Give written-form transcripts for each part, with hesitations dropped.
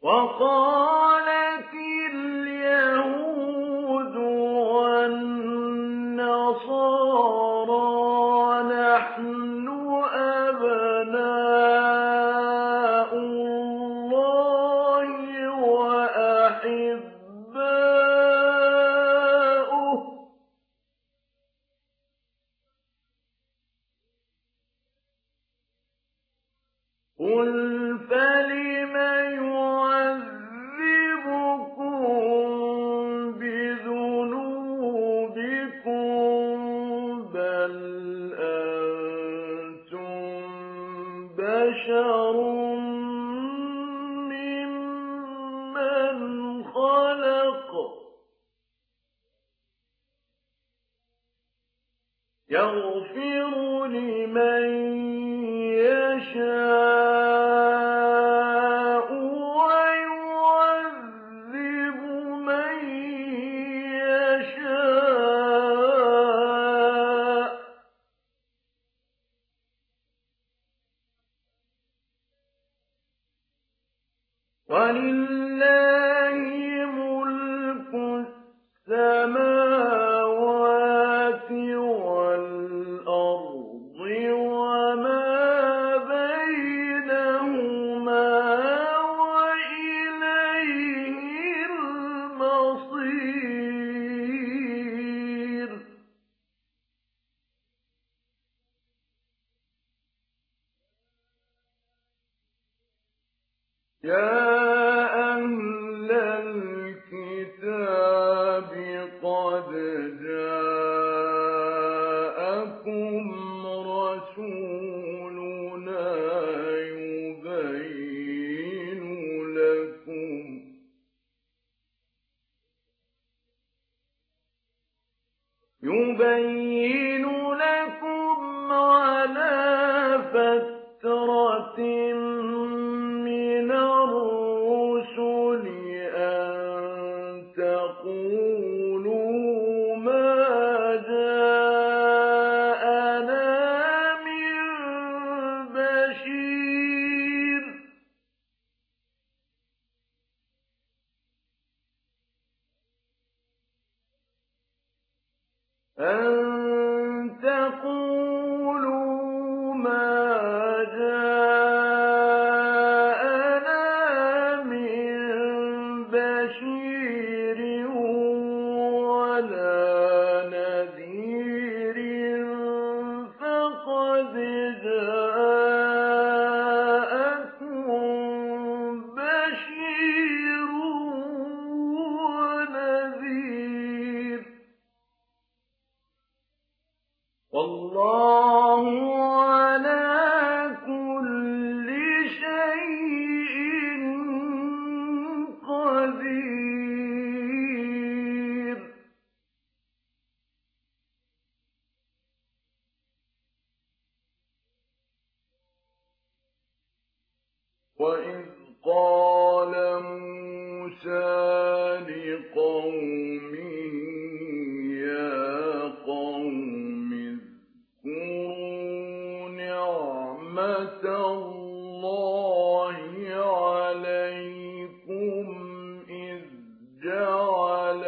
وقالت اليهود والنصارى نحن أبناء الله وأحباؤه قل فلم يعذبكم بذنوبكم بل أنتم بشر ممن خلق يغفر لمن يشاء ويعذب من يشاء ولله ملك السماوات والأرض وما بينهما وإليه المصير يا أهل الكتاب قد جاءكم رسولنا يبين لكم على فترة من الرسل أن تقولوا ما جاءنا من بشير أن تقولوا ما جاءنا من بشير ولا نذير فقد جاءكم بشير ونذير والله على كل شيء قدير وإذ قال موسى لقومه يا قوم اذكروا نعمة الله عليكم إذ جعل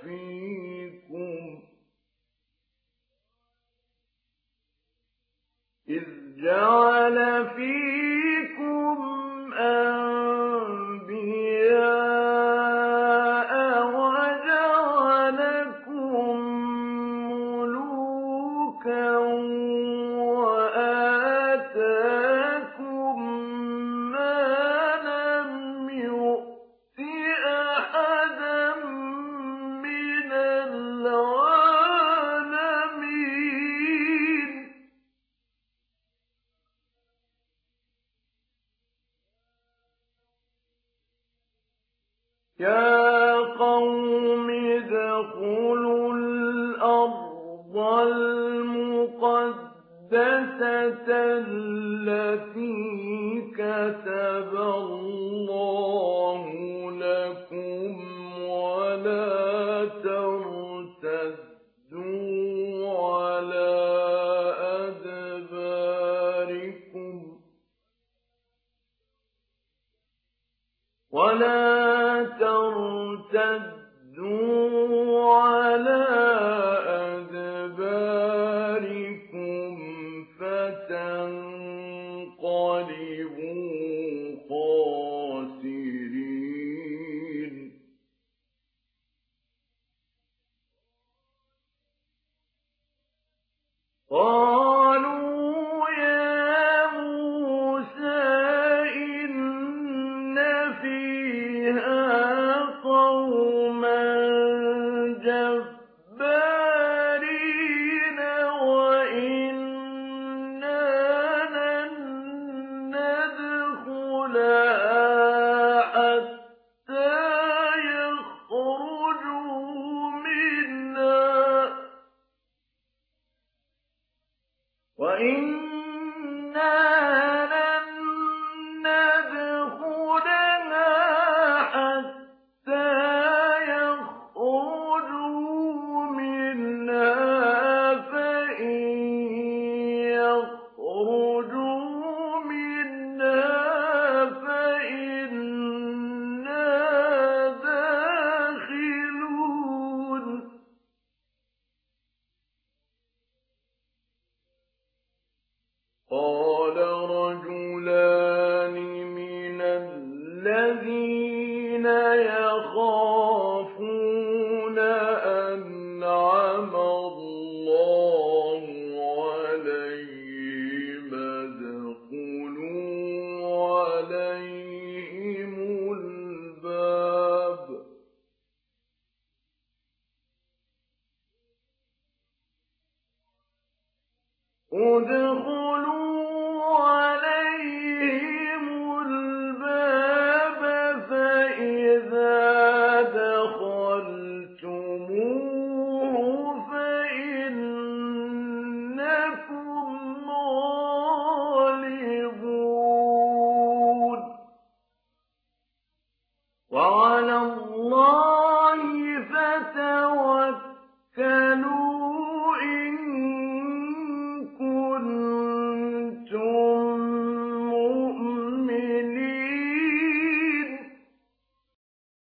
فيكم أنبياء وجعلكم ملوكا وآتاكم ما لم يؤت أحدا من العالمين يا قوم ادخلوا الأرض المقدسة التي كتب الله لكم ولا ترتدوا على أدباركم ولا ترتدوا على أدباركم فتنقلبوا خاسرين قالوا يا موسى إن فيها قوما جبارين وإنا لن ندخلها حتى يخرجوا منها وَإِنَّا لَن نَّدْخُلَهَا حَتَّىٰ يَخْرُجُوا مِنْهَا فَإِن يَخْرُجُوا مِنْهَا فَإِنَّا دَاخِلُونَ قال رجلان من الذين يخافون أنعم الله عليهم ادخلوا عليهم الباب فإذا دخلتموه فإنكم غالبون وعلى الله